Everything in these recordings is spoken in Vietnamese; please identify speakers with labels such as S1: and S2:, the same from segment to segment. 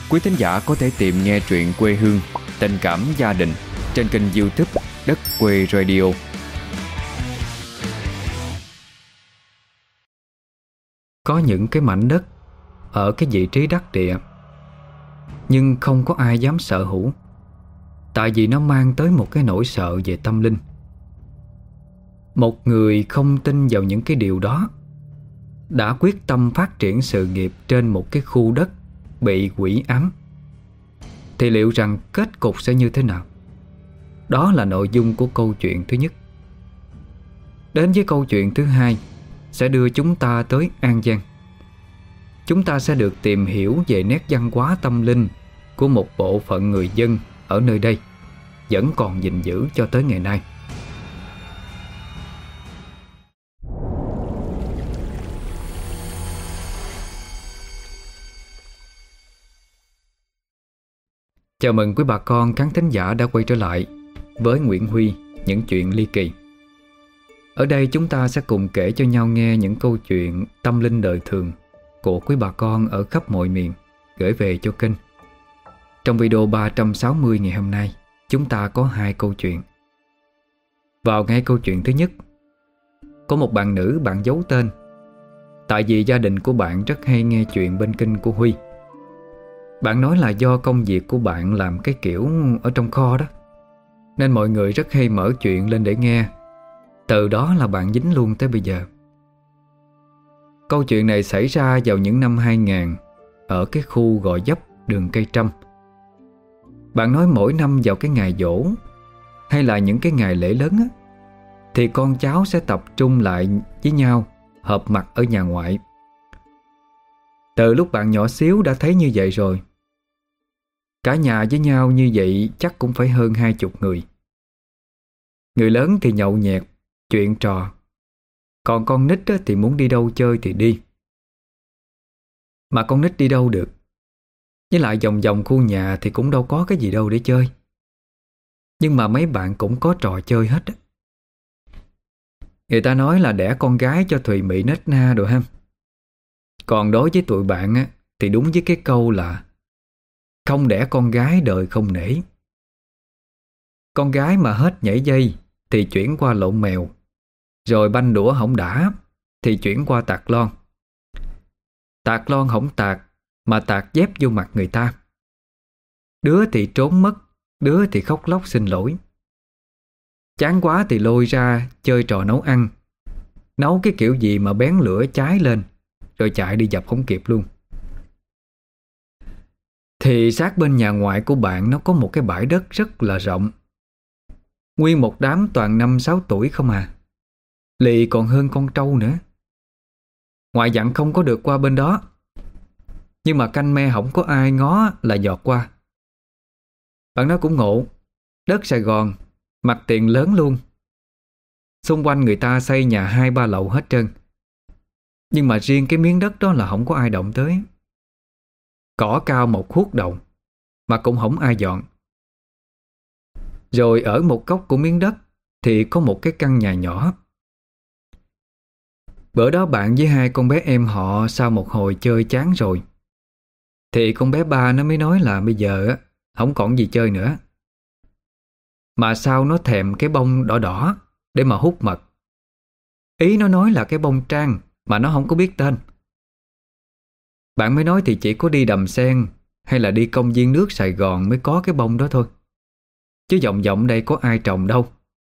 S1: Quý thính giả có thể tìm nghe truyện quê hương, tình cảm gia đình trên kênh YouTube Đất Quê Radio.
S2: Có những cái mảnh đất ở cái vị trí đắc địa, nhưng không có ai dám sở hữu, tại vì nó mang tới một cái nỗi sợ về tâm linh. Một người không tin vào những cái điều đó đã quyết tâm phát triển sự nghiệp trên một cái khu đất bị quỷ ám, thì liệu rằng kết cục sẽ như thế nào? Đó là nội dung của câu chuyện thứ nhất. Đến với câu chuyện thứ hai sẽ đưa chúng ta tới An Giang. Chúng ta sẽ được tìm hiểu về nét văn hóa tâm linh của một bộ phận người dân ở nơi đây vẫn còn gìn giữ cho tới ngày nay. Chào mừng quý bà con khán thính giả đã quay trở lại với Nguyễn Huy, những chuyện ly kỳ. Ở đây chúng ta sẽ cùng kể cho nhau nghe những câu chuyện tâm linh đời thường của quý bà con ở khắp mọi miền gửi về cho kênh. Trong video 360 ngày hôm nay, chúng ta có 2 câu chuyện. Vào ngay câu chuyện thứ nhất, có một bạn nữ bạn giấu tên, tại vì gia đình của bạn rất hay nghe chuyện bên kênh của Huy. Bạn nói là do công việc của bạn làm cái kiểu ở trong kho đó, nên mọi người rất hay mở chuyện lên để nghe. Từ đó là bạn dính luôn tới bây giờ. Câu chuyện này xảy ra vào những năm 2000 ở cái khu Gò Vấp, đường Cây Trâm. Bạn nói mỗi năm vào cái ngày giỗ hay là những cái ngày lễ lớn á, thì con cháu sẽ tập trung lại với nhau, họp mặt ở nhà ngoại. Từ lúc bạn nhỏ xíu đã thấy như vậy rồi. Cả nhà với nhau như vậy chắc cũng phải hơn 20 người. Người lớn thì nhậu nhẹt, chuyện trò. Còn con nít thì muốn đi đâu chơi thì đi. Mà con nít đi đâu được? Với lại vòng vòng khu nhà thì cũng đâu có cái gì đâu để chơi. Nhưng mà mấy bạn cũng có trò chơi hết. Người ta nói là đẻ con gái cho Thùy Mị nết na rồi ha. Còn đối với tụi bạn thì đúng với cái câu là không đẻ con gái đời không nể. Con gái mà hết nhảy dây thì chuyển qua lộn mèo, rồi banh đũa hổng đã thì chuyển qua tạt lon. Tạt lon hổng tạt mà tạt dép vô mặt người ta. Đứa thì trốn mất, đứa thì khóc lóc xin lỗi. Chán quá thì lôi ra chơi trò nấu ăn. Nấu cái kiểu gì mà bén lửa cháy lên, rồi chạy đi dập không kịp luôn. Thì sát bên nhà ngoại của bạn nó có một cái bãi đất rất là rộng. Nguyên một đám toàn 5-6 tuổi không à. Lì còn hơn con trâu nữa. Ngoại dặn không có được qua bên đó, nhưng mà canh me không có ai ngó là giọt qua. Bạn nói cũng ngộ. Đất Sài Gòn, mặt tiền lớn luôn. Xung quanh người ta xây nhà 2-3 lầu hết trơn. Nhưng mà riêng cái miếng đất đó là không có ai động tới. Cỏ cao một huốt đầu mà cũng không ai dọn. Rồi ở một góc của miếng đất thì có một cái căn nhà nhỏ. Bữa đó bạn với 2 con bé em họ sau một hồi chơi chán rồi, thì con bé ba nó mới nói là bây giờ không còn gì chơi nữa. Mà sao nó thèm cái bông đỏ đỏ để mà hút mật. Ý nó nói là cái bông trang mà nó không có biết tên. Bạn mới nói thì chỉ có đi Đầm Sen hay là đi công viên nước Sài Gòn mới có cái bông đó thôi, chứ vòng vòng đây có ai trồng đâu.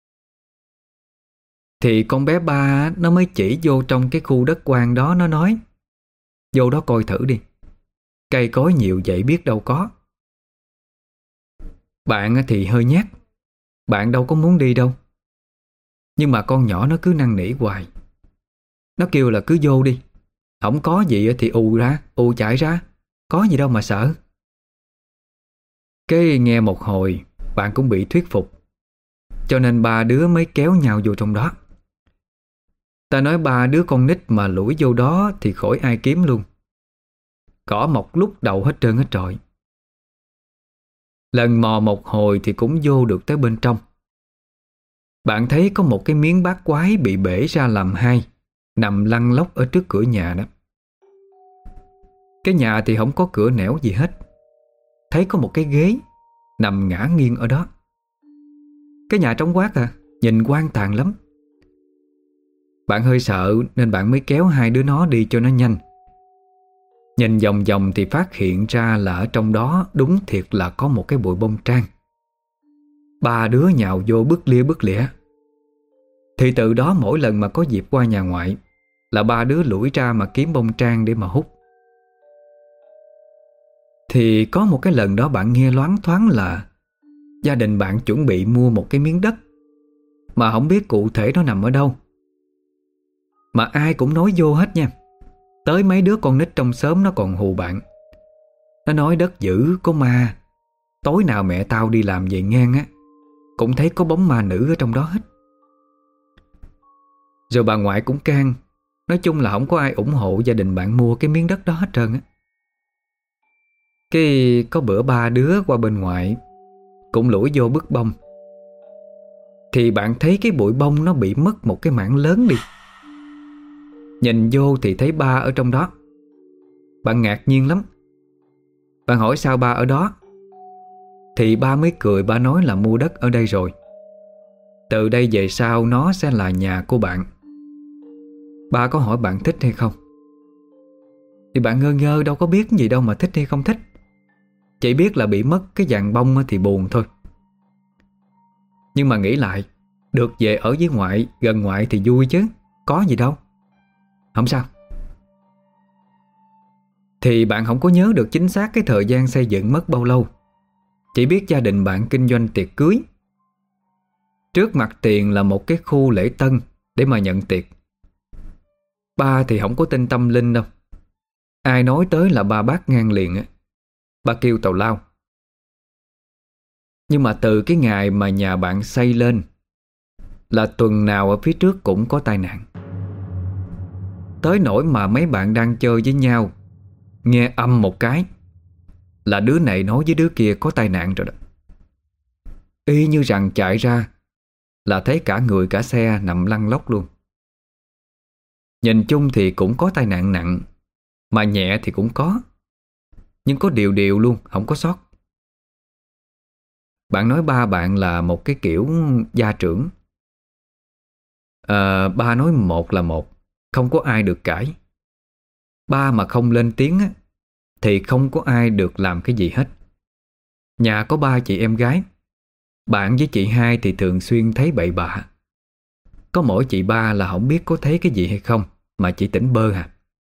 S2: Thì con bé ba nó mới chỉ vô trong cái khu đất hoang đó, nó nói vô đó coi thử đi, cây cối nhiều vậy biết đâu có. Bạn thì hơi nhát, bạn đâu có muốn đi đâu. Nhưng mà con nhỏ nó cứ năn nỉ hoài. Nó kêu là cứ vô đi, không có gì thì ù chạy ra, có gì đâu mà sợ. Cái nghe một hồi bạn cũng bị thuyết phục, cho nên 3 đứa mới kéo nhau vô trong đó. Ta nói 3 đứa con nít mà lủi vô đó thì khỏi ai kiếm luôn. Cỏ mọc lúc đầu hết trơn hết trọi. Lần mò một hồi thì cũng vô được tới bên trong. Bạn thấy có một cái miếng bát quái bị bể ra làm 2, nằm lăn lóc ở trước cửa nhà đó. Cái nhà thì không có cửa nẻo gì hết, thấy có một cái ghế nằm ngả nghiêng ở đó. Cái nhà trống quát à, nhìn hoang tàn lắm. Bạn hơi sợ nên bạn mới kéo hai đứa nó đi cho nó nhanh. Nhìn vòng vòng thì phát hiện ra là ở trong đó đúng thiệt là có một cái bụi bông trang. Ba đứa nhào vô bứt lỉa. Thì từ đó mỗi lần mà có dịp qua nhà ngoại là ba đứa lủi ra mà kiếm bông trang để mà hút. Thì có một cái lần đó bạn nghe loáng thoáng là gia đình bạn chuẩn bị mua một cái miếng đất mà không biết cụ thể nó nằm ở đâu. Mà ai cũng nói vô hết nha. Tới mấy đứa con nít trong xóm nó còn hù bạn. Nó nói đất dữ có ma. Tối nào mẹ tao đi làm về ngang á cũng thấy có bóng ma nữ ở trong đó hết. Rồi bà ngoại cũng can. Nói chung là không có ai ủng hộ gia đình bạn mua cái miếng đất đó hết trơn á. Cái có bữa ba đứa qua bên ngoại cũng lủi vô bức bông. Thì bạn thấy cái bụi bông nó bị mất một cái mảng lớn đi. Nhìn vô thì thấy ba ở trong đó. Bạn ngạc nhiên lắm. Bạn hỏi sao ba ở đó. Thì ba mới cười, ba nói là mua đất ở đây rồi. Từ đây về sau nó sẽ là nhà của bạn. Ba có hỏi bạn thích hay không. Thì bạn ngơ ngơ đâu có biết gì đâu mà thích hay không thích. Chỉ biết là bị mất cái vàng bông thì buồn thôi. Nhưng mà nghĩ lại, được về ở với ngoại, gần ngoại thì vui chứ. Có gì đâu. Không sao. Thì bạn không có nhớ được chính xác cái thời gian xây dựng mất bao lâu. Chỉ biết gia đình bạn kinh doanh tiệc cưới. Trước mặt tiền là một cái khu lễ tân để mà nhận tiệc. Ba thì không có tin tâm linh đâu. Ai nói tới là ba bát ngang liền á. Ba kêu tào lao. Nhưng mà từ cái ngày mà nhà bạn xây lên là tuần nào ở phía trước cũng có tai nạn. Tới nỗi mà mấy bạn đang chơi với nhau nghe âm một cái là đứa này nói với đứa kia có tai nạn rồi đó. Y như rằng chạy ra là thấy cả người cả xe nằm lăn lóc luôn. Nhìn chung thì cũng có tai nạn nặng, mà nhẹ thì cũng có. Nhưng có điều điều luôn, không có sót. Bạn nói ba bạn là một cái kiểu gia trưởng. Ba nói một là một, không có ai được cãi. Ba mà không lên tiếng á, thì không có ai được làm cái gì hết. Nhà có ba chị em gái. Bạn với chị hai thì thường xuyên thấy bậy bạ. Có mỗi chị ba là không biết có thấy cái gì hay không, mà chỉ tỉnh bơ à.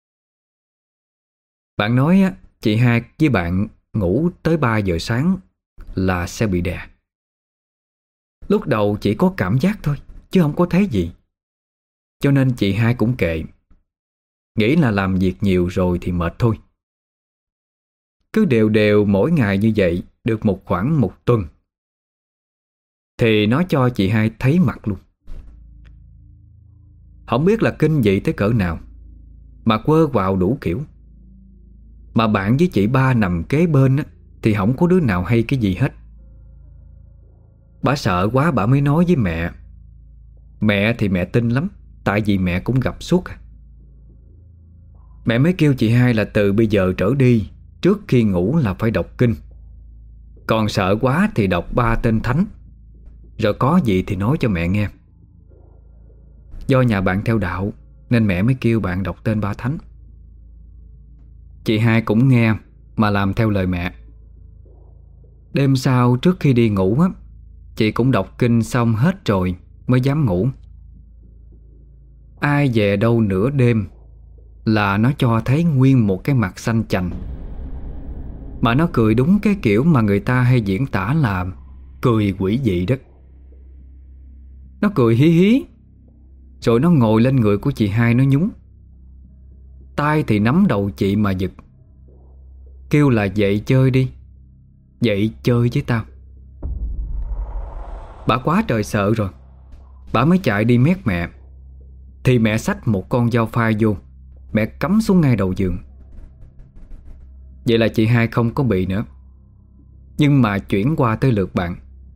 S2: Bạn nói á, chị hai với bạn ngủ tới 3 giờ sáng là sẽ bị đè. Lúc đầu chỉ có cảm giác thôi, chứ không có thấy gì. Cho nên chị hai cũng kệ. Nghĩ là làm việc nhiều rồi thì mệt thôi. Cứ đều đều mỗi ngày như vậy được khoảng 1 tuần thì nó cho chị hai thấy mặt luôn. Không biết là kinh dị tới cỡ nào mà quơ quào đủ kiểu. Mà bạn với chị ba nằm kế bên á, thì không có đứa nào hay cái gì hết. Bà sợ quá bà mới nói với mẹ. Mẹ thì mẹ tin lắm, tại vì mẹ cũng gặp suốt. Mẹ mới kêu chị hai là từ bây giờ trở đi, trước khi ngủ là phải đọc kinh. Còn sợ quá thì đọc 3 tên thánh, rồi có gì thì nói cho mẹ nghe. Do nhà bạn theo đạo nên mẹ mới kêu bạn đọc tên 3 thánh. Chị hai cũng nghe mà làm theo lời mẹ. Đêm sau trước khi đi ngủ á, chị cũng đọc kinh xong hết rồi mới dám ngủ. Ai về đâu nửa đêm là nó cho thấy nguyên một cái mặt xanh chành. Mà nó cười đúng cái kiểu mà người ta hay diễn tả là cười quỷ dị đó. Nó cười hí hí, rồi nó ngồi lên người của chị hai nó nhúng. Tay thì nắm đầu chị mà giật, kêu là dậy chơi đi, dậy chơi với tao. Bà quá trời sợ rồi. Bà mới chạy đi mét mẹ. Thì mẹ xách một con dao phai vô, mẹ cắm xuống ngay đầu giường. Vậy là chị hai không có bị nữa. Nhưng mà chuyển qua tới lượt bạn.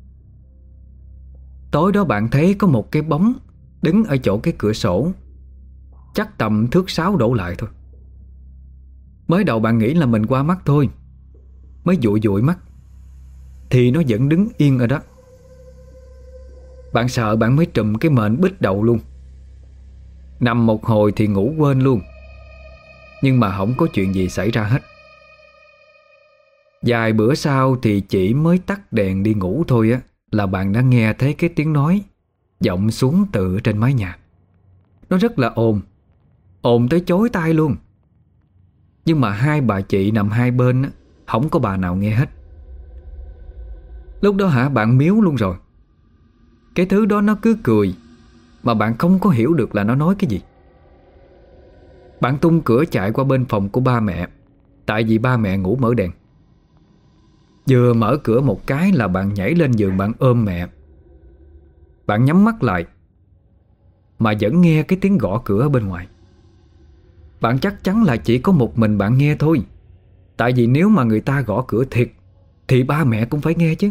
S2: Tối đó bạn thấy có một cái bóng đứng ở chỗ cái cửa sổ, chắc tầm thước 6 đổ lại thôi. Mới đầu bạn nghĩ là mình qua mắt thôi, mới dụi dụi mắt thì nó vẫn đứng yên ở đó. Bạn sợ bạn mới trùm cái mền bít đầu luôn. Nằm một hồi thì ngủ quên luôn. Nhưng mà không có chuyện gì xảy ra hết. Vài bữa sau thì chỉ mới tắt đèn đi ngủ thôi á, là bạn đã nghe thấy cái tiếng nói vọng xuống từ trên mái nhà. Nó rất là ồn, ồn tới chói tai luôn. Nhưng mà hai bà chị nằm hai bên á, không có bà nào nghe hết. Lúc đó bạn miếu luôn rồi. Cái thứ đó nó cứ cười mà bạn không có hiểu được là nó nói cái gì. Bạn tung cửa chạy qua bên phòng của ba mẹ, tại vì ba mẹ ngủ mở đèn. Vừa mở cửa một cái là bạn nhảy lên giường, bạn ôm mẹ. Bạn nhắm mắt lại mà vẫn nghe cái tiếng gõ cửa ở bên ngoài. Bạn chắc chắn là chỉ có một mình bạn nghe thôi, tại vì nếu mà người ta gõ cửa thiệt thì ba mẹ cũng phải nghe chứ.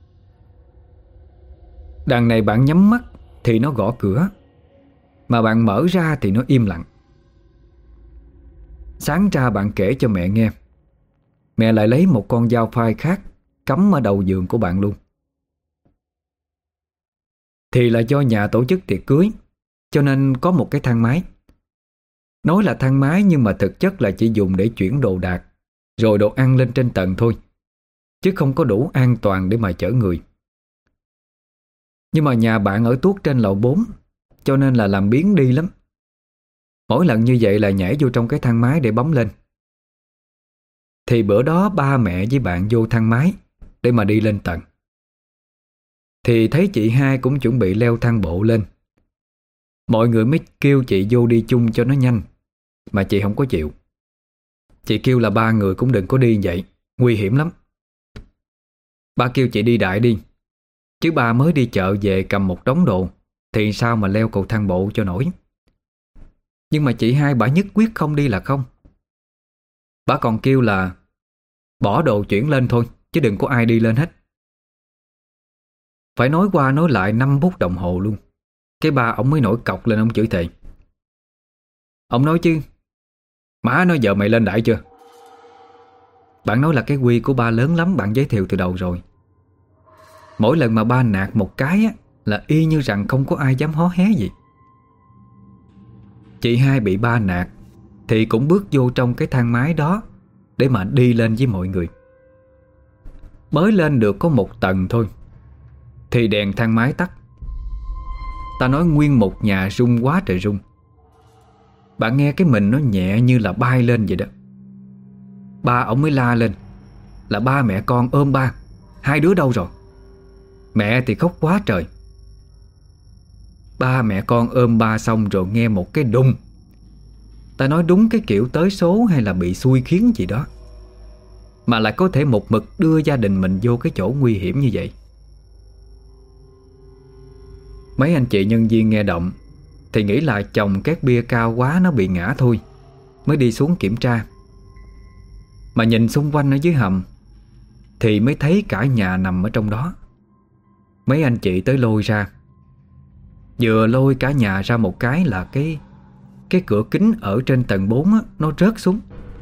S2: Đằng này bạn nhắm mắt thì nó gõ cửa, mà bạn mở ra thì nó im lặng. Sáng ra bạn kể cho mẹ nghe. Mẹ lại lấy một con dao phai khác cắm ở đầu giường của bạn luôn. Thì là do nhà tổ chức tiệc cưới, cho nên có một cái thang máy. Nói là thang máy nhưng mà thực chất là chỉ dùng để chuyển đồ đạc rồi đồ ăn lên trên tầng thôi, chứ không có đủ an toàn để mà chở người. Nhưng mà nhà bạn ở tuốt trên lầu 4, cho nên là làm biếng đi lắm. Mỗi lần như vậy là nhảy vô trong cái thang máy để bấm lên. Thì bữa đó ba mẹ với bạn vô thang máy để mà đi lên tầng. Thì thấy chị hai cũng chuẩn bị leo thang bộ lên. Mọi người mới kêu chị vô đi chung cho nó nhanh, mà chị không có chịu. Chị kêu là ba người cũng đừng có đi vậy, nguy hiểm lắm. Ba kêu chị đi đại đi, chứ ba mới đi chợ về cầm một đống đồ thì sao mà leo cầu thang bộ cho nổi. Nhưng mà chị hai bả nhất quyết không đi là không. Bả còn kêu là bỏ đồ chuyển lên thôi, chứ đừng có ai đi lên hết. Phải nói qua nói lại 5 phút đồng hồ luôn, cái ba ổng mới nổi cọc lên, ông chửi thề. Ông nói chứ, má nói giờ mày lên đại chưa? Bạn nói là cái quy của ba lớn lắm, bạn giới thiệu từ đầu rồi. Mỗi lần mà ba nạt một cái á, là y như rằng không có ai dám hó hé gì. Chị hai bị ba nạt thì cũng bước vô trong cái thang máy đó để mà đi lên với mọi người. Mới lên được có một tầng thôi thì đèn thang máy tắt. Ta nói nguyên một nhà rung quá trời rung. Bạn nghe cái mình nó nhẹ như là bay lên vậy đó. Ba ổng mới la lên là ba mẹ con ôm ba, hai đứa đâu rồi? Mẹ thì khóc quá trời. Ba mẹ con ôm ba xong rồi nghe một cái đùng. Ta nói đúng cái kiểu tới số hay là bị xui khiến gì đó, mà lại có thể một mực đưa gia đình mình vô cái chỗ nguy hiểm như vậy. Mấy anh chị nhân viên nghe động thì nghĩ là chồng két bia cao quá nó bị ngã thôi, mới đi xuống kiểm tra. Mà nhìn xung quanh ở dưới hầm thì mới thấy cả nhà nằm ở trong đó. Mấy anh chị tới lôi ra. Vừa lôi cả nhà ra một cái là cái cửa kính ở trên tầng 4 á, nó rớt xuống.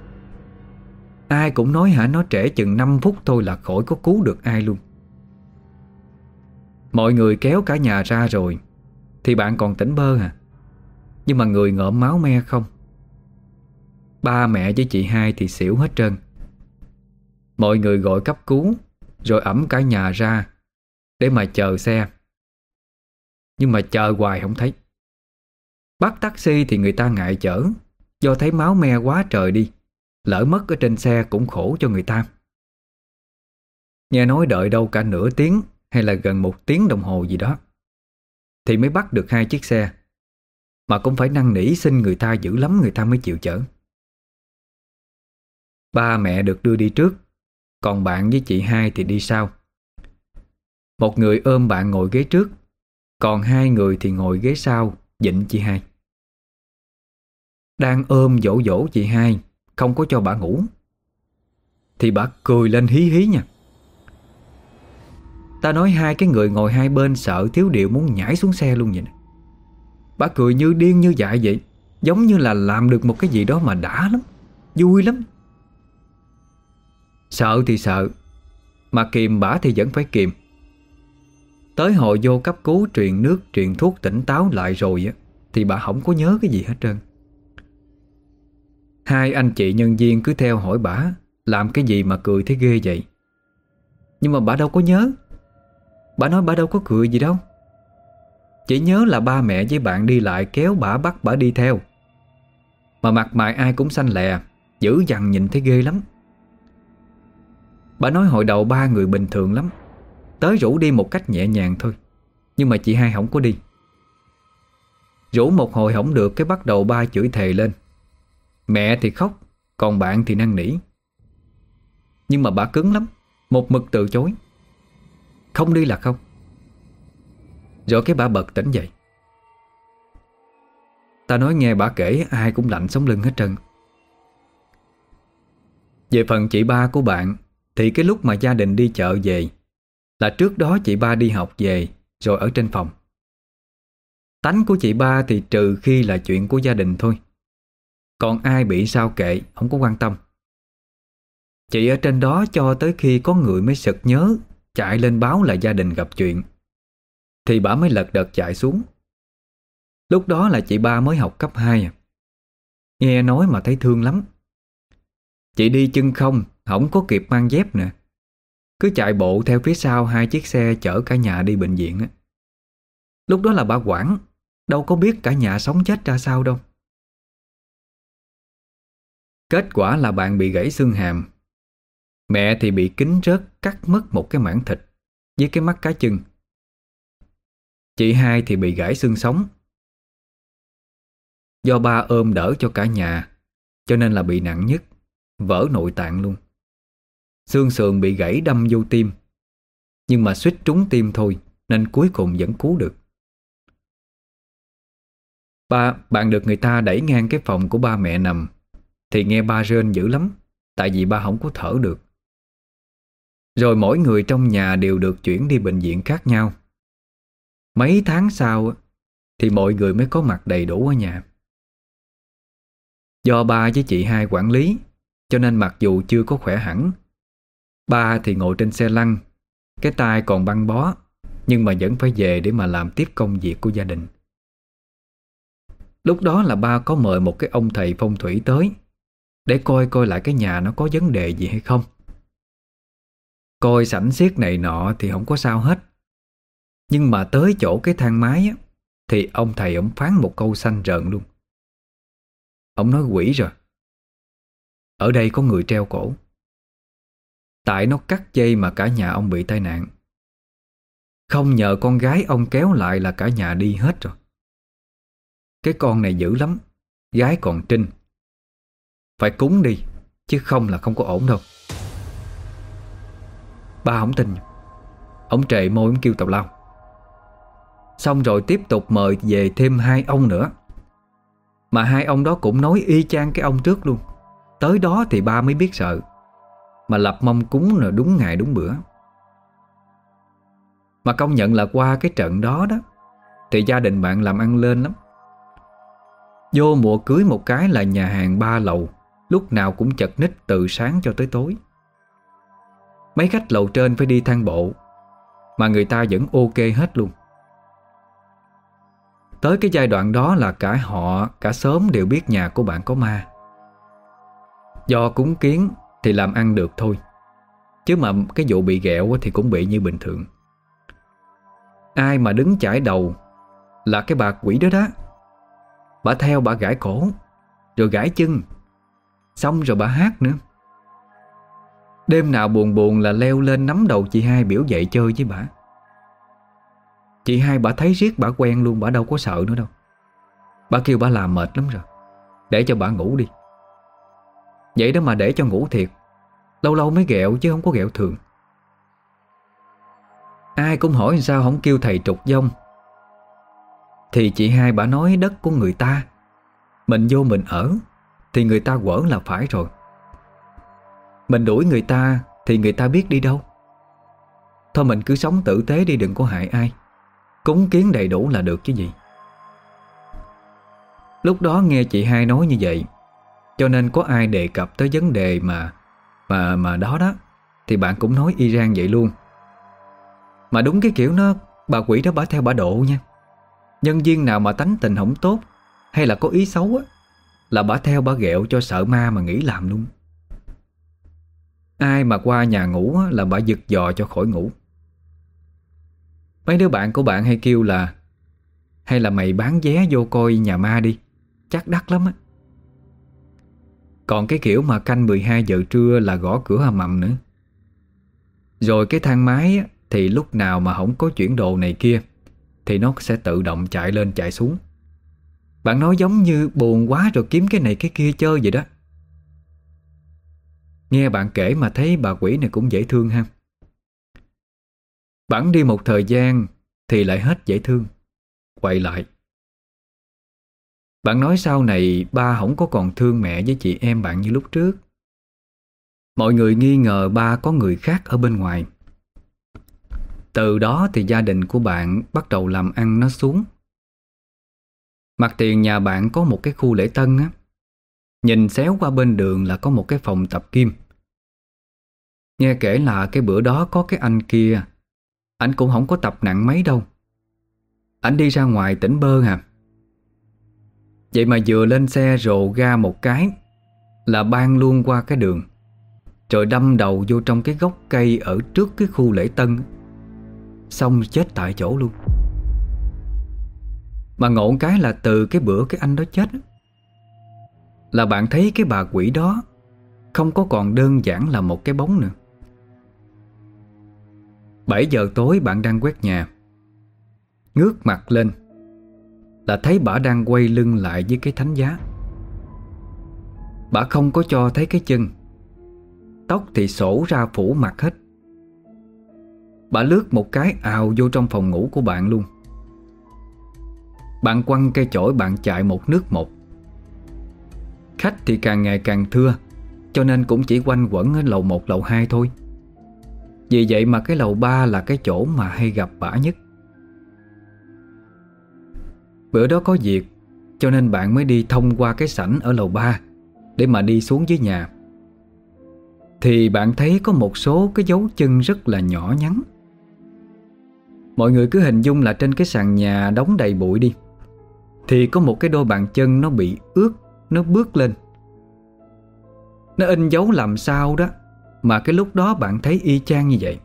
S2: Ai cũng nói nó trễ chừng 5 phút thôi là khỏi có cứu được ai luôn. Mọi người kéo cả nhà ra rồi thì bạn còn tỉnh bơ nhưng mà người ngợm máu me không. Ba mẹ với chị hai thì xỉu hết trơn. Mọi người gọi cấp cứu rồi ẵm cả nhà ra để mà chờ xe. Nhưng mà chờ hoài không thấy. Bắt taxi thì người ta ngại chở, do thấy máu me quá trời đi, lỡ mất ở trên xe cũng khổ cho người ta. Nghe nói đợi đâu cả nửa tiếng hay là gần 1 tiếng đồng hồ gì đó thì mới bắt được 2 chiếc xe. Mà cũng phải năn nỉ xin người ta dữ lắm người ta mới chịu chở. Ba mẹ được đưa đi trước, còn bạn với chị hai thì đi sau. Một người ôm bạn ngồi ghế trước, còn 2 người thì ngồi ghế sau dịnh chị hai. Đang ôm dỗ dỗ chị hai, không có cho bà ngủ, thì bà cười lên hí hí nha. Ta nói 2 cái người ngồi hai bên sợ thiếu điệu muốn nhảy xuống xe luôn vậy nè. Bà cười như điên như dại vậy, giống như là làm được một cái gì đó mà đã lắm, vui lắm. Sợ thì sợ, mà kìm bả thì vẫn phải kìm. Tới hồi vô cấp cứu truyền nước truyền thuốc tỉnh táo lại rồi á, thì bà không có nhớ cái gì hết trơn. Hai anh chị nhân viên cứ theo hỏi bả làm cái gì mà cười thấy ghê vậy. Nhưng mà bả đâu có nhớ. Bả nói bả đâu có cười gì đâu. Chỉ nhớ là ba mẹ với bạn đi lại kéo bả bắt bả đi theo. Mà mặt mày ai cũng xanh lè, dữ dằn nhìn thấy ghê lắm. Bả nói hồi đầu ba người bình thường lắm, tới rủ đi một cách nhẹ nhàng thôi. Nhưng mà chị hai không có đi. Rủ một hồi không được, cái bắt đầu ba chửi thề lên. Mẹ thì khóc, còn bạn thì năn nỉ. Nhưng mà bả cứng lắm, một mực từ chối. Không đi là không. Rồi cái bả bật tỉnh dậy. Ta nói nghe bả kể ai cũng lạnh sống lưng hết trơn. Về phần chị ba của bạn thì cái lúc mà gia đình đi chợ về là trước đó chị ba đi học về rồi ở trên phòng. Tánh của chị ba thì trừ khi là chuyện của gia đình thôi. Còn ai bị sao kệ, không có quan tâm. Chị ở trên đó cho tới khi có người mới sực nhớ chạy lên báo là gia đình gặp chuyện, thì bả mới lật đật chạy xuống. Lúc đó là chị ba mới học cấp 2 à. Nghe nói mà thấy thương lắm. Chị đi chân không, không có kịp mang dép nè, cứ chạy bộ theo phía sau hai chiếc xe chở cả nhà đi bệnh viện á. Lúc đó là bà hoảng, đâu có biết cả nhà sống chết ra sao đâu. Kết quả là bạn bị gãy xương hàm. Mẹ thì bị kính rớt cắt mất một cái mảng thịt với cái mắt cá chân. Chị hai thì bị gãy xương sống. Do ba ôm đỡ cho cả nhà cho nên là bị nặng nhất, vỡ nội tạng luôn. Xương sườn bị gãy đâm vô tim, nhưng mà suýt trúng tim thôi nên cuối cùng vẫn cứu được. Bạn được người ta đẩy ngang cái phòng của ba mẹ nằm thì nghe ba rên dữ lắm, tại vì ba không có thở được. Rồi mỗi người trong nhà đều được chuyển đi bệnh viện khác nhau. Mấy tháng sau thì mọi người mới có mặt đầy đủ ở nhà. Do ba với chị hai quản lý cho nên mặc dù chưa có khỏe hẳn, ba thì ngồi trên xe lăn, cái tay còn băng bó, nhưng mà vẫn phải về để mà làm tiếp công việc của gia đình. Lúc đó là ba có mời một cái ông thầy phong thủy tới để coi lại cái nhà nó có vấn đề gì hay không. Coi sảnh xiếc này nọ thì không có sao hết. Nhưng mà tới chỗ cái thang máy á, thì ông thầy ông phán một câu xanh rợn luôn. Ông nói quỷ rồi. Ở đây có người treo cổ. Tại nó cắt dây mà cả nhà ông bị tai nạn. Không nhờ con gái ông kéo lại là cả nhà đi hết rồi. Cái con này dữ lắm, gái còn trinh. Phải cúng đi, chứ không là không có ổn đâu. Ba không tin. Ông trề môi, ông kêu tào lao. Xong rồi tiếp tục mời về thêm hai ông nữa. Mà hai ông đó cũng nói y chang cái ông trước luôn. Tới đó thì ba mới biết sợ. Mà lập mâm cúng là đúng ngày đúng bữa. Mà công nhận là qua cái trận đó đó thì gia đình bạn làm ăn lên lắm. Vô mùa cưới một cái là nhà hàng 3 lầu, lúc nào cũng chật ních từ sáng cho tới tối. Mấy khách lầu trên phải đi thang bộ, mà người ta vẫn ok hết luôn. Tới cái giai đoạn đó là cả họ, cả xóm đều biết nhà của bạn có ma. Do cúng kiến thì làm ăn được thôi, chứ mà cái vụ bị ghẹo thì cũng bị như bình thường. Ai mà đứng chải đầu là cái bà quỷ đó đó. Bà theo bà gãi cổ, rồi gãi chân, xong rồi bà hát nữa. Đêm nào buồn buồn là leo lên nắm đầu chị hai biểu dậy chơi với bà. Chị hai bà thấy riết bà quen luôn, bà đâu có sợ nữa đâu. Bà kêu bà làm mệt lắm rồi, để cho bà ngủ đi. Vậy đó mà để cho ngủ thiệt. Lâu lâu mới ghẹo chứ không có ghẹo thường. Ai cũng hỏi sao không kêu thầy trục vong. Thì chị hai bà nói đất của người ta, mình vô mình ở thì người ta quở là phải rồi. Mình đuổi người ta thì người ta biết đi đâu. Thôi mình cứ sống tử tế đi, đừng có hại ai. Cúng kiến đầy đủ là được chứ gì. Lúc đó nghe chị hai nói như vậy, cho nên có ai đề cập tới vấn đề mà đó đó thì bạn cũng nói y rang vậy luôn. Mà đúng cái kiểu nó, bà quỷ đó bả theo bả độ nha. Nhân viên nào mà tánh tình không tốt hay là có ý xấu á, là bả theo bả ghẹo cho sợ ma mà nghỉ làm luôn. Ai mà qua nhà ngủ á, là bả giật dò cho khỏi ngủ. Mấy đứa bạn của bạn hay kêu là hay là mày bán vé vô coi nhà ma đi, chắc đắt lắm á. Còn cái kiểu mà canh 12 giờ trưa là gõ cửa hầm ầm nữa. Rồi cái thang máy á, thì lúc nào mà không có chuyển đồ này kia thì nó sẽ tự động chạy lên chạy xuống. Bạn nói giống như buồn quá rồi kiếm cái này cái kia chơi vậy đó. Nghe bạn kể mà thấy bà quỷ này cũng dễ thương ha. Bẵng đi một thời gian thì lại hết dễ thương, quay lại. Bạn nói sau này ba không có còn thương mẹ với chị em bạn như lúc trước. Mọi người nghi ngờ ba có người khác ở bên ngoài. Từ đó thì gia đình của bạn bắt đầu làm ăn nó xuống. Mặt tiền nhà bạn có một cái khu lễ tân á. Nhìn xéo qua bên đường là có một cái phòng tập gym. Nghe kể là cái bữa đó có cái anh kia, ảnh cũng không có tập nặng mấy đâu. Ảnh đi ra ngoài tỉnh bơ à. Vậy mà vừa lên xe rồ ga một cái là bang luôn qua cái đường, rồi đâm đầu vô trong cái gốc cây ở trước cái khu lễ tân, xong chết tại chỗ luôn. Mà ngộ cái là từ cái bữa cái anh đó chết là bạn thấy cái bà quỷ đó không có còn đơn giản là một cái bóng nữa. 7 giờ tối bạn đang quét nhà, ngước mặt lên là thấy bả đang quay lưng lại với cái thánh giá. Bả không có cho thấy cái chân, tóc thì xổ ra phủ mặt hết. Bả lướt một cái ào vô trong phòng ngủ của bạn luôn. Bạn quăng cây chổi bạn chạy một nước một. Khách thì càng ngày càng thưa, cho nên cũng chỉ quanh quẩn ở lầu 1, lầu 2 thôi. Vì vậy mà cái lầu 3 là cái chỗ mà hay gặp bả nhất. Bữa đó có việc, cho nên bạn mới đi thông qua cái sảnh ở lầu 3 để mà đi xuống dưới nhà. Thì bạn thấy có một số cái dấu chân rất là nhỏ nhắn. Mọi người cứ hình dung là trên cái sàn nhà đóng đầy bụi đi, thì có một cái đôi bàn chân nó bị ướt, nó bước lên. Nó in dấu làm sao đó, mà cái lúc đó bạn thấy y chang như vậy.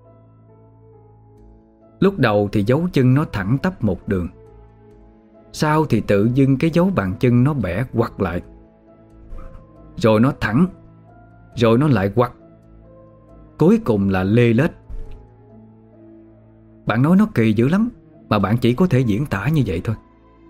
S2: Lúc đầu thì dấu chân nó thẳng tắp một đường, sau thì tự dưng cái dấu bàn chân nó bẻ quặt lại, rồi nó thẳng, rồi nó lại quặt, cuối cùng là lê lết. Bạn nói nó kỳ dữ lắm, mà bạn chỉ có thể diễn tả như vậy thôi.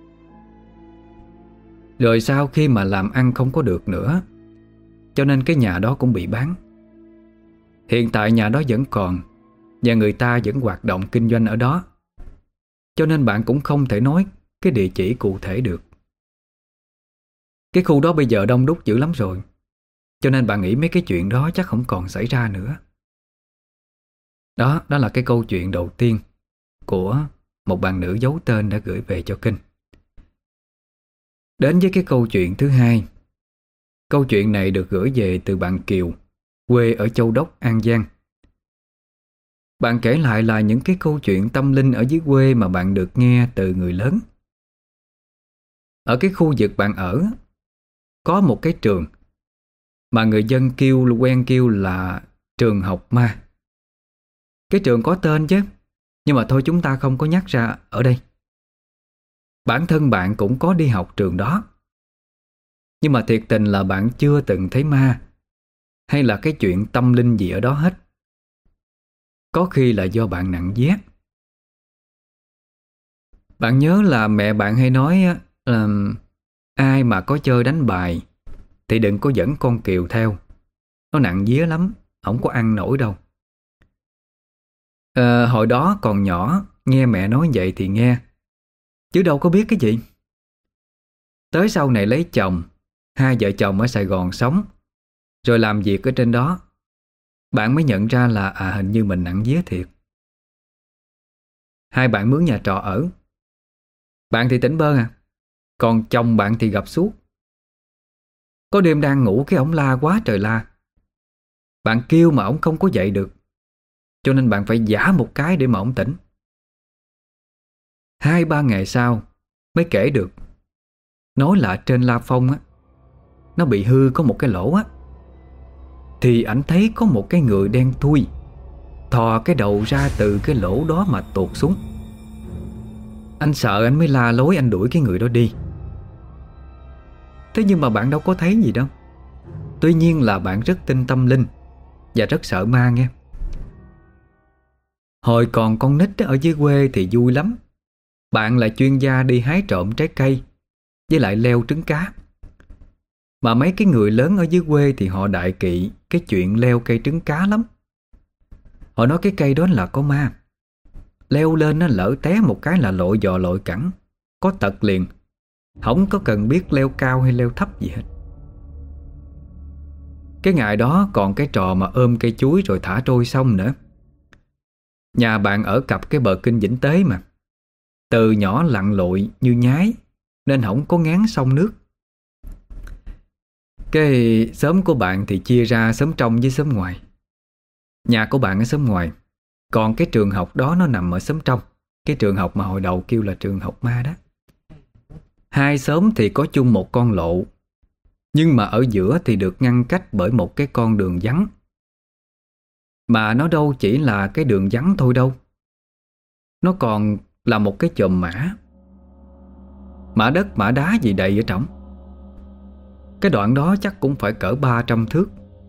S2: Rồi sau khi mà làm ăn không có được nữa, cho nên cái nhà đó cũng bị bán. Hiện tại nhà đó vẫn còn, và người ta vẫn hoạt động kinh doanh ở đó, cho nên bạn cũng không thể nói cái địa chỉ cụ thể được. Cái khu đó bây giờ đông đúc dữ lắm rồi, cho nên bạn nghĩ mấy cái chuyện đó chắc không còn xảy ra nữa. Đó là cái câu chuyện đầu tiên của một bạn nữ giấu tên đã gửi về cho kênh. Đến với cái câu chuyện thứ hai. Câu chuyện này được gửi về từ bạn Kiều, quê ở Châu Đốc, An Giang. Bạn kể lại là những cái câu chuyện tâm linh ở dưới quê mà bạn được nghe từ người lớn. Ở cái khu vực bạn ở có một cái trường mà người dân quen kêu là trường học ma. Cái trường có tên chứ, nhưng mà thôi chúng ta không có nhắc ra ở đây. Bản thân bạn cũng có đi học trường đó, nhưng mà thiệt tình là bạn chưa từng thấy ma hay là cái chuyện tâm linh gì ở đó hết. Có khi là do bạn nặng vía. Bạn nhớ là mẹ bạn hay nói là ai mà có chơi đánh bài thì đừng có dẫn con Kiều theo, nó nặng vía lắm, không có ăn nổi đâu. Hồi đó còn nhỏ, nghe mẹ nói vậy thì nghe, chứ đâu có biết cái gì. Tới sau này lấy chồng, hai vợ chồng ở Sài Gòn sống, rồi làm việc ở trên đó, bạn mới nhận ra là hình như mình nặng vía thiệt. Hai bạn mướn nhà trọ ở. Bạn thì tỉnh bơ còn chồng bạn thì gặp suốt. Có đêm đang ngủ cái ổng la quá trời la. Bạn kêu mà ổng không có dậy được, cho nên bạn phải giả một cái để mà ổng tỉnh. 2-3 ngày sau mới kể được. Nói là trên la phong á, nó bị hư có một cái lỗ á, thì ảnh thấy có một cái người đen thui thò cái đầu ra từ cái lỗ đó mà tuột xuống. Anh sợ, anh mới la lối, anh đuổi cái người đó đi. Thế nhưng mà bạn đâu có thấy gì đâu. Tuy nhiên là bạn rất tin tâm linh và rất sợ ma nghe. Hồi còn con nít ở dưới quê thì vui lắm. Bạn là chuyên gia đi hái trộm trái cây với lại leo trứng cá. Mà mấy cái người lớn ở dưới quê thì họ đại kỵ cái chuyện leo cây trứng cá lắm. Họ nói cái cây đó là có ma. Leo lên nó lỡ té một cái là lội giò lội cẳng, có tật liền. Không có cần biết leo cao hay leo thấp gì hết. Cái ngày đó còn cái trò mà ôm cây chuối rồi thả trôi sông nữa. Nhà bạn ở cặp cái bờ kênh Vĩnh Tế mà. Từ nhỏ lặn lội như nhái nên không có ngán sông nước. Cái xóm của bạn thì chia ra xóm trong với xóm ngoài. Nhà của bạn ở xóm ngoài, còn cái trường học đó nó nằm ở xóm trong. Cái trường học mà hồi đầu kêu là trường học ma đó. Hai xóm thì có chung một con lộ, nhưng mà ở giữa thì được ngăn cách bởi một cái con đường vắng. Mà nó đâu chỉ là cái đường vắng thôi đâu. Nó còn là một cái chòm mã. Mã đất mã đá gì đầy ở trỏng. Cái đoạn đó chắc cũng phải cỡ 300 thước.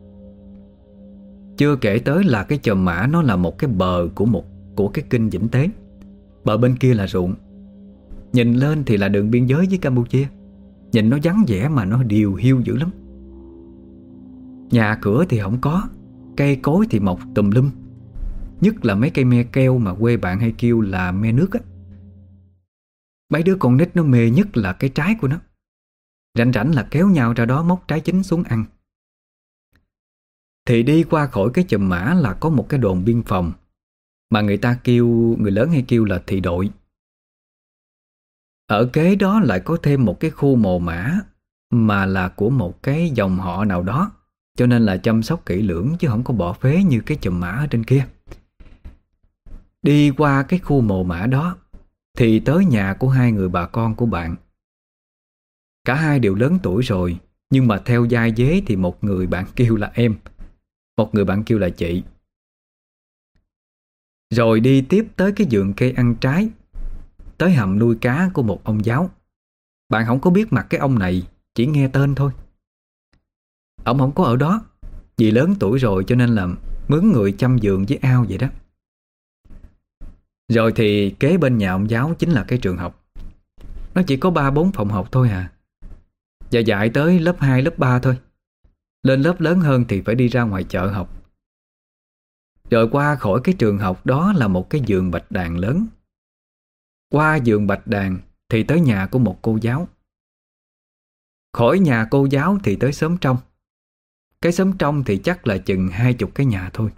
S2: Chưa kể tới là cái chòm mã nó là một cái bờ của cái kênh Vĩnh Tế. Bờ bên kia là ruộng. Nhìn lên thì là đường biên giới với Campuchia. Nhìn nó vắng vẻ mà nó điều hiu dữ lắm. Nhà cửa thì không có, cây cối thì mọc tùm lum. Nhất là mấy cây me keo mà quê bạn hay kêu là me nước á. Mấy đứa con nít nó mê nhất là cái trái của nó. Rảnh rảnh là kéo nhau ra đó móc trái chín xuống ăn. Thì đi qua khỏi cái chùm mã là có một cái đồn biên phòng mà người lớn hay kêu là thị đội. Ở kế đó lại có thêm một cái khu mồ mã mà là của một cái dòng họ nào đó, cho nên là chăm sóc kỹ lưỡng chứ không có bỏ phế như cái chùm mã ở trên kia. Đi qua cái khu mồ mã đó thì tới nhà của hai người bà con của bạn. Cả hai đều lớn tuổi rồi, nhưng mà theo vai vế thì một người bạn kêu là em, một người bạn kêu là chị. Rồi đi tiếp tới cái vườn cây ăn trái, tới hầm nuôi cá của một ông giáo. Bạn không có biết mặt cái ông này, chỉ nghe tên thôi. Ông không có ở đó, vì lớn tuổi rồi cho nên là mướn người chăm vườn với ao vậy đó. Rồi thì kế bên nhà ông giáo chính là cái trường học. Nó chỉ có 3-4 phòng học thôi à. Và dạy tới lớp 2, lớp 3 thôi. Lên lớp lớn hơn thì phải đi ra ngoài chợ học. Rồi qua khỏi cái trường học đó là một cái vườn bạch đàn lớn. Qua vườn bạch đàn thì tới nhà của một cô giáo. Khỏi nhà cô giáo thì tới xóm trong. Cái xóm trong thì chắc là chừng 20 cái nhà thôi.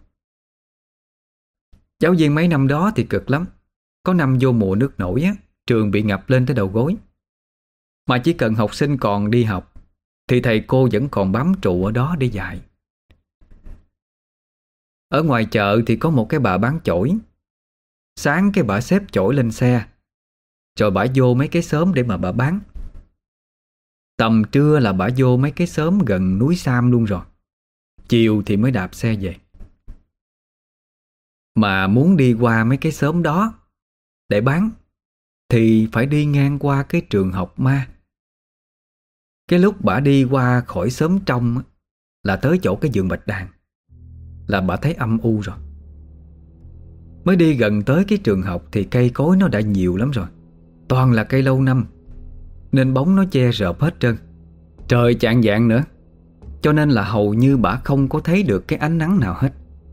S2: Giáo viên mấy năm đó thì cực lắm. Có năm vô mùa nước nổi á, trường bị ngập lên tới đầu gối. Mà chỉ cần học sinh còn đi học thì thầy cô vẫn còn bám trụ ở đó để dạy. Ở ngoài chợ thì có một cái bà bán chổi. Sáng cái bà xếp chổi lên xe, rồi bà vô mấy cái xóm để mà bà bán. Tầm trưa là bà vô mấy cái xóm gần núi Sam luôn rồi. Chiều thì mới đạp xe về. Mà muốn đi qua mấy cái xóm đó để bán thì phải đi ngang qua cái trường học ma. Cái lúc bà đi qua khỏi xóm trong là tới chỗ cái vườn bạch đàn, là bà thấy âm u rồi. Mới đi gần tới cái trường học thì cây cối nó đã nhiều lắm rồi. Toàn là cây lâu năm nên bóng nó che rợp hết trơn. Trời chạng vạng nữa, cho nên là hầu như bà không có thấy được cái ánh nắng nào hết.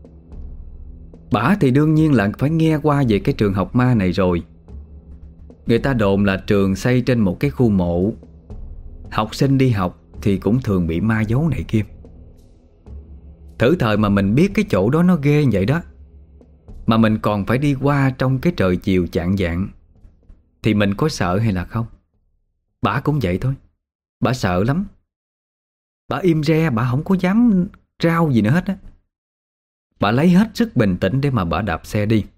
S2: Bà thì đương nhiên là phải nghe qua về cái trường học ma này rồi. Người ta đồn là trường xây trên một cái khu mộ. Học sinh đi học thì cũng thường bị ma giấu này kia. Thử thời mà mình biết cái chỗ đó nó ghê vậy đó, mà mình còn phải đi qua trong cái trời chiều chạng vạng, thì mình có sợ hay là không? Bà cũng vậy thôi. Bà sợ lắm. Bà im re, bà không có dám rao gì nữa hết á. Bà lấy hết sức bình tĩnh để mà bà đạp xe đi.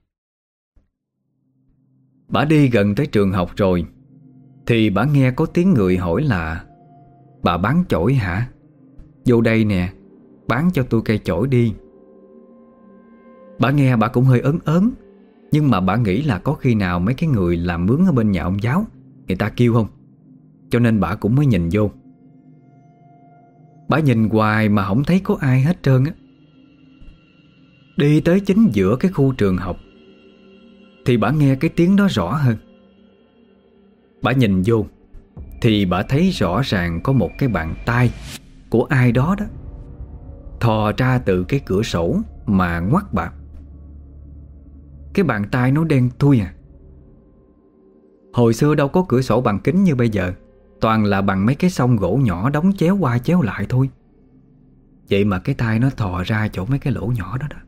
S2: Bà đi gần tới trường học rồi thì bà nghe có tiếng người hỏi là: "Bà bán chổi hả? Vô đây nè, bán cho tôi cây chổi đi." Bà nghe bà cũng hơi ớn ớn, nhưng mà bà nghĩ là có khi nào mấy cái người làm mướn ở bên nhà ông giáo người ta kêu không, cho nên bà cũng mới nhìn vô. Bà nhìn hoài mà không thấy có ai hết trơn á. Đi tới chính giữa cái khu trường học thì bà nghe cái tiếng đó rõ hơn. Bà nhìn vô thì bà thấy rõ ràng có một cái bàn tay của ai đó đó thò ra từ cái cửa sổ mà ngoắt bà. Cái bàn tay nó đen thui à. Hồi xưa đâu có cửa sổ bằng kính như bây giờ, toàn là bằng mấy cái xông gỗ nhỏ đóng chéo qua chéo lại thôi. Vậy mà cái tay nó thò ra chỗ mấy cái lỗ nhỏ đó đó.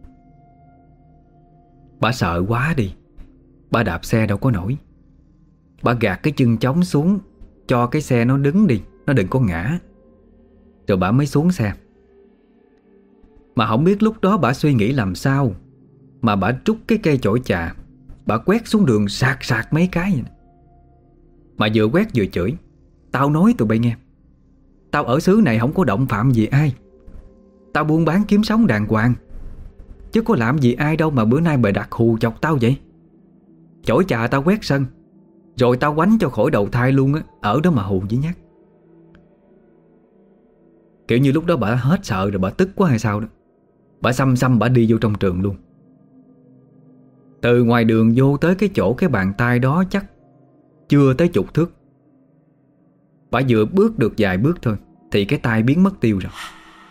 S2: Bà sợ quá đi. Bà đạp xe đâu có nổi. Bà gạt cái chân trống xuống cho cái xe nó đứng đi, nó đừng có ngã. Rồi bà mới xuống xe. Mà không biết lúc đó bà suy nghĩ làm sao mà bà trút cái cây chổi chà, bà quét xuống đường sạc sạc mấy cái vậy. Mà vừa quét vừa chửi: "Tao nói tụi bay nghe, tao ở xứ này không có động phạm gì ai. Tao buôn bán kiếm sống đàng hoàng, chứ có làm gì ai đâu mà bữa nay bày đặt hù chọc tao vậy. Chổi chà tao quét sân, rồi tao quánh cho khỏi đầu thai luôn á, ở đó mà hù với nhát." Kiểu như lúc đó bà hết sợ rồi, bà tức quá hay sao đó. Bà xăm xăm bà đi vô trong trường luôn. Từ ngoài đường vô tới cái chỗ cái bàn tay đó chắc chưa tới 10 thước. Bà vừa bước được vài bước thôi thì cái tay biến mất tiêu rồi.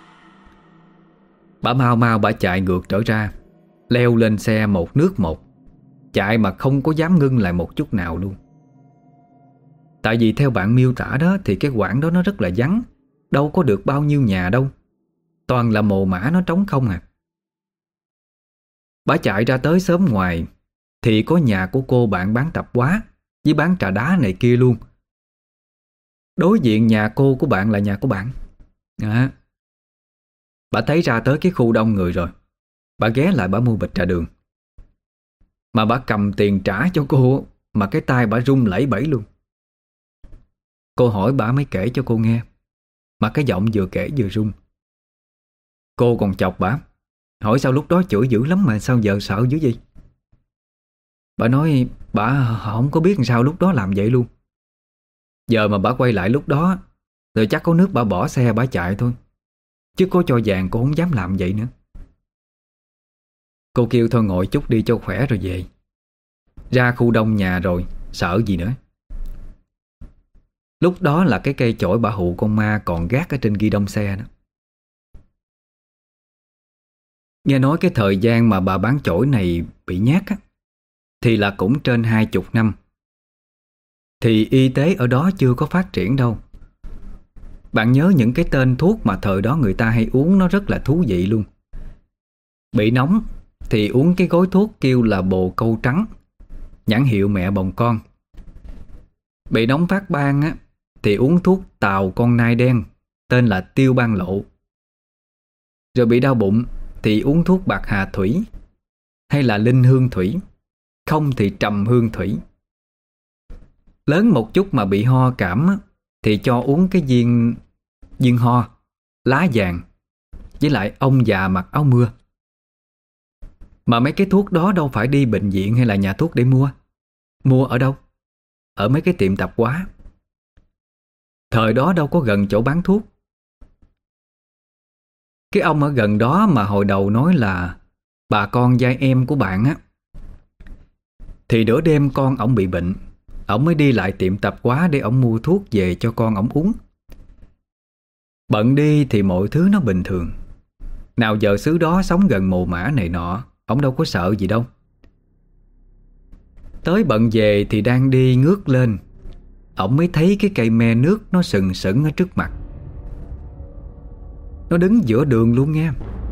S2: Bà mau mau bà chạy ngược trở ra, leo lên xe một nước một, chạy mà không có dám ngưng lại một chút nào luôn. Tại vì theo bạn miêu tả đó thì cái quãng đó nó rất là vắng, đâu có được bao nhiêu nhà đâu, toàn là mồ mả nó trống không à. Bà chạy ra tới xóm ngoài thì có nhà của cô bạn bán tạp hóa với bán trà đá này kia luôn. Đối diện nhà cô của bạn là nhà của bạn. Bà thấy ra tới cái khu đông người rồi, bà ghé lại bà mua bịch trà đường. Mà bà cầm tiền trả cho cô mà cái tay bà run lẩy bẩy luôn. Cô hỏi bà mới kể cho cô nghe, mà cái giọng vừa kể vừa run. Cô còn chọc bà, hỏi sao lúc đó chửi dữ lắm mà sao giờ sợ dữ vậy. Bà nói bà không có biết làm sao lúc đó làm vậy luôn. Giờ mà bà quay lại lúc đó rồi chắc có nước bà bỏ xe bà chạy thôi, chứ có cho vàng cô không dám làm vậy nữa. Cô kêu thôi ngồi chút đi cho khỏe rồi về. Ra khu đông nhà rồi, sợ gì nữa. Lúc đó là cái cây chổi bà hụ con ma còn gác ở trên ghi đông xe đó. Nghe nói cái thời gian mà bà bán chổi này bị nhát á, thì là cũng trên 20 năm. Thì y tế ở đó chưa có phát triển đâu. Bạn nhớ những cái tên thuốc mà thời đó người ta hay uống nó rất là thú vị luôn. Bị nóng thì uống cái gói thuốc kêu là bồ câu trắng, nhãn hiệu mẹ bồng con. Bị nóng phát ban á thì uống thuốc tàu con nai đen, tên là tiêu ban lộ. Rồi bị đau bụng thì uống thuốc bạc hà thủy hay là linh hương thủy, không thì trầm hương thủy. Lớn một chút mà bị ho cảm á, thì cho uống cái viên ho, lá vàng với lại ông già mặc áo mưa. Mà mấy cái thuốc đó đâu phải đi bệnh viện hay là nhà thuốc để mua. Mua ở đâu? Ở mấy cái tiệm tạp hóa. Thời đó đâu có gần chỗ bán thuốc. Cái ông ở gần đó mà hồi đầu nói là bà con giai em của bạn á, thì nửa đêm con ổng bị bệnh, ổng mới đi lại tiệm tạp hóa để ổng mua thuốc về cho con ổng uống. Bận đi thì mọi thứ nó bình thường. Nào giờ xứ đó sống gần mồ mả này nọ, ổng đâu có sợ gì đâu. Tới bận về thì đang đi ngước lên, ổng mới thấy cái cây me nước nó sừng sững ở trước mặt. Nó đứng giữa đường luôn nghe.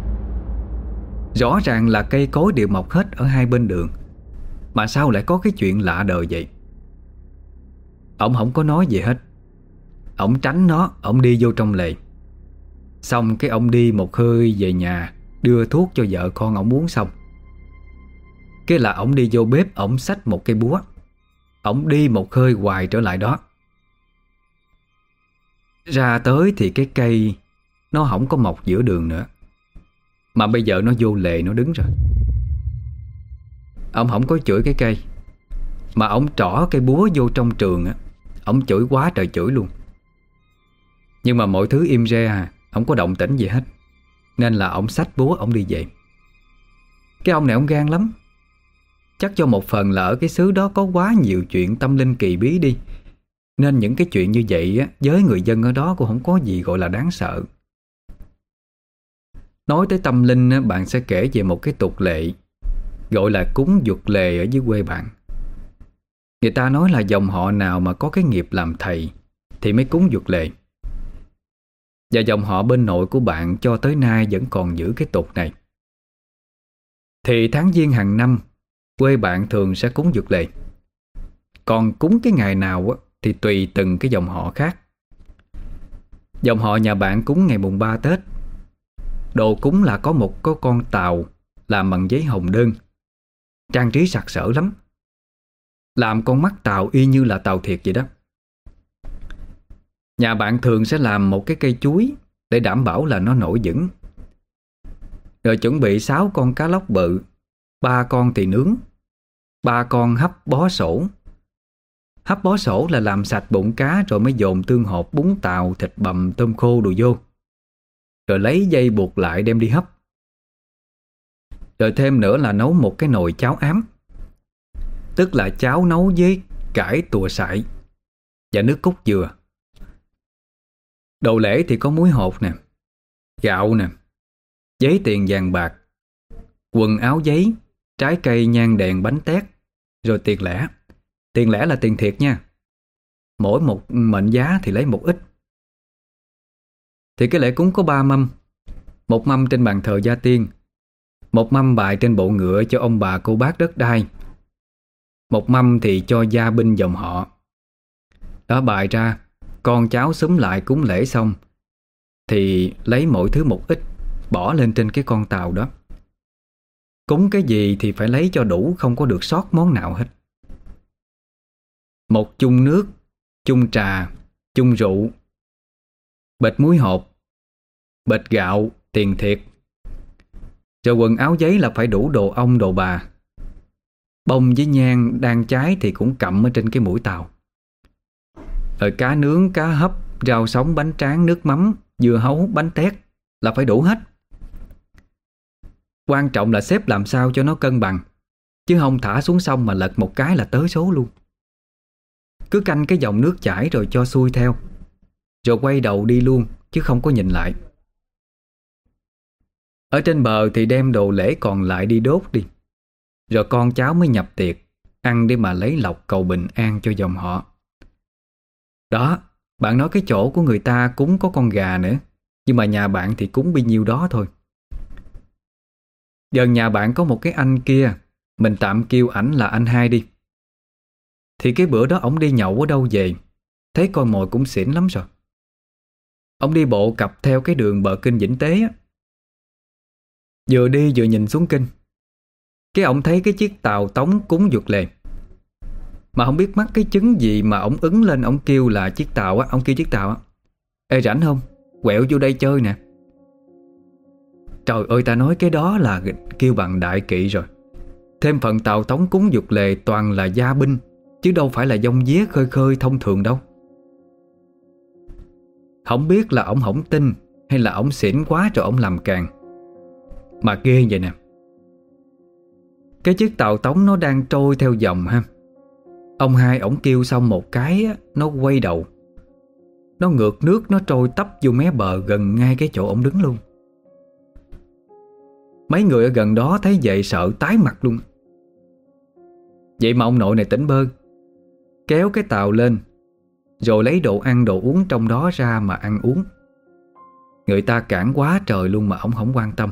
S2: Rõ ràng là cây cối đều mọc hết ở hai bên đường, mà sao lại có cái chuyện lạ đời vậy? Ổng không có nói gì hết. Ổng tránh nó, ổng đi vô trong lề. Xong cái ổng đi một hơi về nhà, đưa thuốc cho vợ con ổng uống xong, cái là ổng đi vô bếp, ổng xách một cây búa, ổng đi một hơi hoài trở lại đó. Ra tới thì cái cây nó không có mọc giữa đường nữa, mà bây giờ nó vô lề, nó đứng rồi. Ông không có chửi cái cây, mà ông trỏ cây búa vô trong trường á. Ông chửi quá trời chửi luôn. Nhưng mà mọi thứ im re à, không có động tĩnh gì hết, nên là ông xách búa ông đi về. Cái ông này ông gan lắm. Chắc do một phần là ở cái xứ đó có quá nhiều chuyện tâm linh kỳ bí đi, nên những cái chuyện như vậy á, với người dân ở đó cũng không có gì gọi là đáng sợ. Nói tới tâm linh á, bạn sẽ kể về một cái tục lệ gọi là cúng giục lề ở dưới quê bạn. Người ta nói là dòng họ nào mà có cái nghiệp làm thầy thì mới cúng giục lề. Và dòng họ bên nội của bạn cho tới nay vẫn còn giữ cái tục này. Thì tháng Giêng hàng năm, quê bạn thường sẽ cúng giục lề. Còn cúng cái ngày nào á, thì tùy từng cái dòng họ khác. Dòng họ nhà bạn cúng ngày mùng 3 Tết. Đồ cúng là có một cái con tàu làm bằng giấy hồng đơn, trang trí sặc sỡ lắm. Làm con mắt tàu y như là tàu thiệt vậy đó. Nhà bạn thường sẽ làm một cái cây chuối để đảm bảo là nó nổi vững. Rồi chuẩn bị 6 con cá lóc bự, 3 con thì nướng, 3 con hấp bó sổ. Hấp bó sổ là làm sạch bụng cá rồi mới dồn tương hột, bún tàu, thịt bằm, tôm khô đồ vô. Rồi lấy dây buộc lại đem đi hấp. Rồi thêm nữa là nấu một cái nồi cháo ám, tức là cháo nấu với cải tùa sại và nước cốt dừa. Đồ lễ thì có muối hột nè, gạo nè, giấy tiền vàng bạc, quần áo giấy, trái cây, nhang đèn, bánh tét, rồi tiền lẻ. Tiền lẻ là tiền thiệt nha. Mỗi một mệnh giá thì lấy một ít. Thì cái lễ cúng có 3 mâm. Một mâm trên bàn thờ gia tiên, một mâm bài trên bộ ngựa cho ông bà cô bác đất đai, một mâm thì cho gia binh dòng họ. Đó, bài ra, con cháu xúm lại cúng lễ xong thì lấy mỗi thứ một ít, bỏ lên trên cái con tàu đó. Cúng cái gì thì phải lấy cho đủ, không có được sót món nào hết. Một chung nước, chung trà, chung rượu, bịch muối hột, bịch gạo, tiền thiệt. Rồi quần áo giấy là phải đủ đồ ông đồ bà. Bông với nhang đang cháy thì cũng cặm ở trên cái mũi tàu. Rồi cá nướng, cá hấp, rau sống, bánh tráng, nước mắm, dưa hấu, bánh tét là phải đủ hết. Quan trọng là xếp làm sao cho nó cân bằng, chứ không thả xuống sông mà lật một cái là tới số luôn. Cứ canh cái dòng nước chảy rồi cho xuôi theo, rồi quay đầu đi luôn, chứ không có nhìn lại. Ở trên bờ thì đem đồ lễ còn lại đi đốt đi, rồi con cháu mới nhập tiệc, ăn để mà lấy lộc cầu bình an cho dòng họ. Đó, bạn nói cái chỗ của người ta cúng có con gà nữa, nhưng mà nhà bạn thì cúng bấy nhiêu đó thôi. Giờ nhà bạn có một cái anh kia, mình tạm kêu ảnh là anh hai đi. Thì cái bữa đó ổng đi nhậu ở đâu về, thấy con mồi cũng xỉn lắm rồi. Ông đi bộ cặp theo cái đường bờ kinh Vĩnh Tế á. Vừa đi vừa nhìn xuống kinh, cái ổng thấy cái chiếc tàu tống cúng giục lề. Mà không biết mắc cái chứng gì mà ổng ứng lên, ổng kêu là chiếc tàu á. Ông kêu chiếc tàu á: "Ê rảnh không? Quẹo vô đây chơi nè." Trời ơi, ta nói cái đó là kêu bằng đại kỵ rồi. Thêm phần tàu tống cúng giục lề toàn là gia binh, chứ đâu phải là dông día khơi khơi thông thường đâu. Không biết là ổng không tin hay là ổng xỉn quá rồi ổng làm càng. Mà ghê vậy nè, cái chiếc tàu tống nó đang trôi theo dòng ha. Ông hai ổng kêu xong một cái á, nó quay đầu, nó ngược nước, nó trôi tấp vô mé bờ gần ngay cái chỗ ổng đứng luôn. Mấy người ở gần đó thấy vậy sợ tái mặt luôn. Vậy mà ông nội này tỉnh bơ, kéo cái tàu lên, rồi lấy đồ ăn đồ uống trong đó ra mà ăn uống. Người ta cản quá trời luôn mà ổng không quan tâm.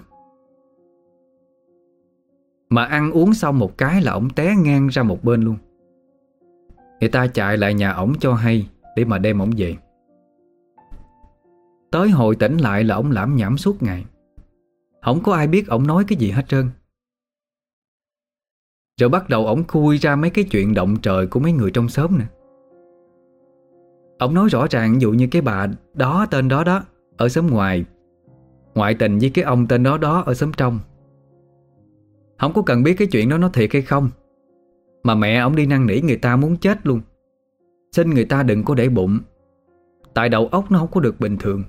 S2: Mà ăn uống xong một cái là ổng té ngang ra một bên luôn. Người ta chạy lại nhà ổng cho hay để mà đem ổng về. Tới hồi tỉnh lại là ổng lảm nhảm suốt ngày, Không có ai biết ổng nói cái gì hết trơn. Rồi bắt đầu ổng khui ra mấy cái chuyện động trời của mấy người trong xóm nè. Ổng nói rõ ràng, ví dụ như cái bà đó tên đó đó ở xóm ngoài ngoại tình với cái ông tên đó đó ở xóm trong. Không có cần biết cái chuyện đó nó thiệt hay không, mà mẹ ổng đi năn nỉ người ta muốn chết luôn, xin người ta đừng có để bụng, tại đầu óc nó không có được bình thường.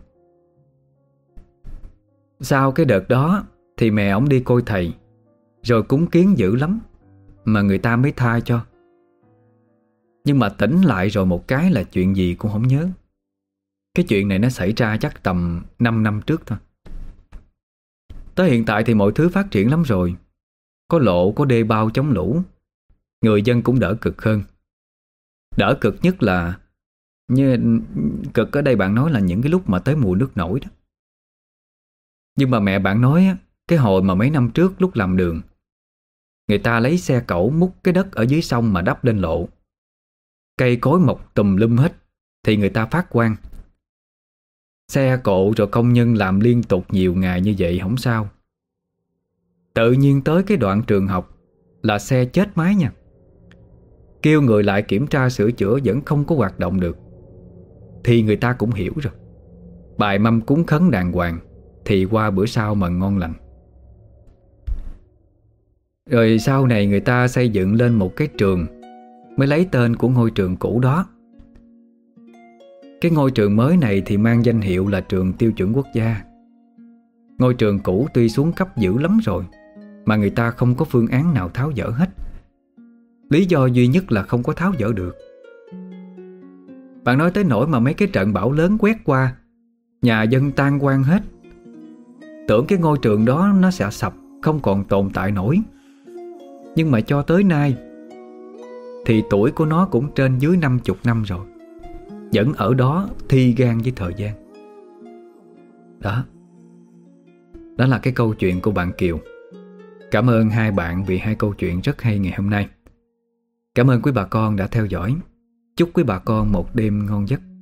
S2: Sau cái đợt đó thì mẹ ổng đi coi thầy, rồi cúng kiến dữ lắm mà người ta mới tha cho. Nhưng mà tỉnh lại rồi một cái là chuyện gì cũng không nhớ. Cái chuyện này nó xảy ra chắc tầm 5 năm trước thôi. Tới hiện tại thì mọi thứ phát triển lắm rồi. Có lộ, có đê bao chống lũ, người dân cũng đỡ cực hơn. Đỡ cực nhất là cực ở đây bạn nói là những cái lúc mà tới mùa nước nổi đó. Nhưng mà mẹ bạn nói á, cái hồi mà mấy năm trước lúc làm đường, người ta lấy xe cẩu múc cái đất ở dưới sông mà đắp lên lộ, cây cối mọc tùm lum hết thì người ta phát quang. Xe cộ rồi công nhân làm liên tục nhiều ngày như vậy không sao. Tự nhiên tới cái đoạn trường học là xe chết máy nha. Kêu người lại kiểm tra sửa chữa vẫn không có hoạt động được, thì người ta cũng hiểu rồi. Bài mâm cúng khấn đàng hoàng thì qua bữa sau mà ngon lành. Rồi sau này người ta xây dựng lên một cái trường mới lấy tên của ngôi trường cũ đó. Cái ngôi trường mới này thì mang danh hiệu là trường tiêu chuẩn quốc gia. Ngôi trường cũ tuy xuống cấp dữ lắm rồi mà người ta không có phương án nào tháo dỡ hết. Lý do duy nhất là không có tháo dỡ được. Bạn nói tới nỗi mà mấy cái trận bão lớn quét qua, nhà dân tan hoang hết. Tưởng cái ngôi trường đó nó sẽ sập, không còn tồn tại nổi. Nhưng mà cho tới nay thì tuổi của nó cũng trên dưới 50 năm rồi, vẫn ở đó thi gan với thời gian. Đó là cái câu chuyện của bạn Kiều. Cảm ơn hai bạn vì hai câu chuyện rất hay ngày hôm nay. Cảm ơn quý bà con đã theo dõi. Chúc quý bà con một đêm ngon giấc.